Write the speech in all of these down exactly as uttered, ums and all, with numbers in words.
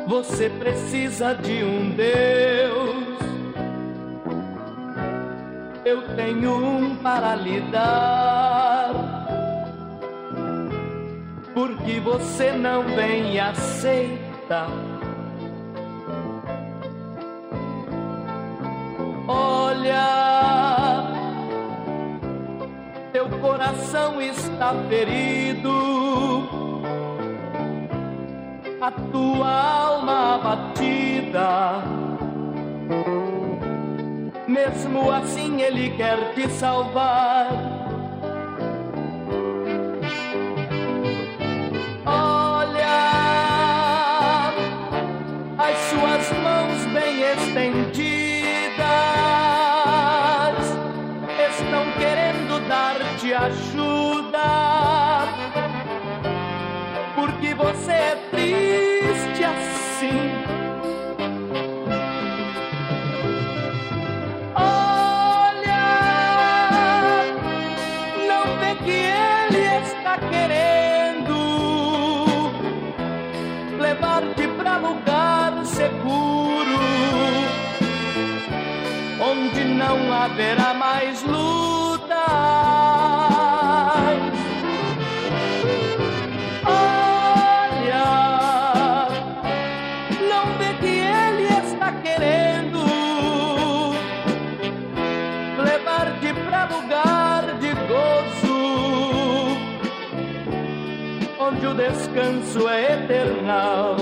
Você precisa de um Deus, eu tenho um para lhe dar. Porque você não vem e aceita. Olha, teu coração está ferido, a tua alma abatida. Mesmo assim Ele quer te salvar. Olha, as suas mãos bem estendidas estão querendo dar-te ajuda, porque você é triste assim. Olha, não vê que Ele está querendo levar-te para lugar seguro, onde não haverá mais lutas. Olha, não vê que Ele está querendo levar-te para lugar de gozo, onde o descanso é eternal.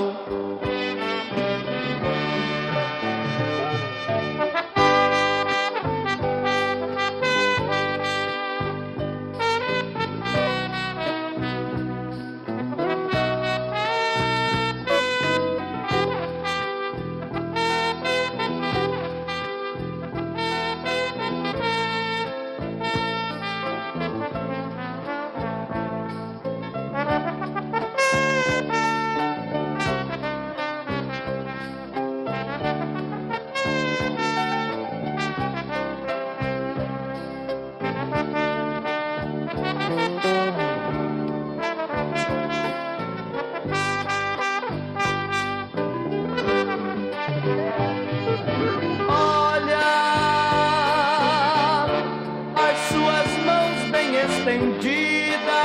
Estendidas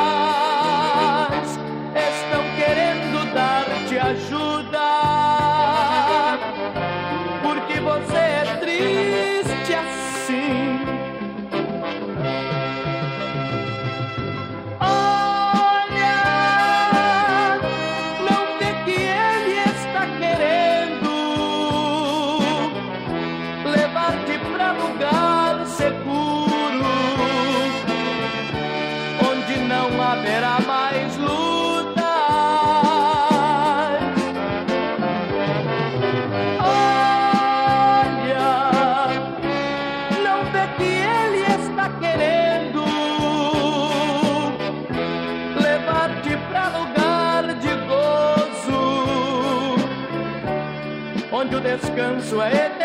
estão querendo dar-te ajuda, porque você é triste assim. Olha, não vê que Ele está querendo levar-te para lugar seguro, não haverá mais lutas. Olha, não vê que Ele está querendo levar-te para lugar de gozo, onde o descanso é eterno.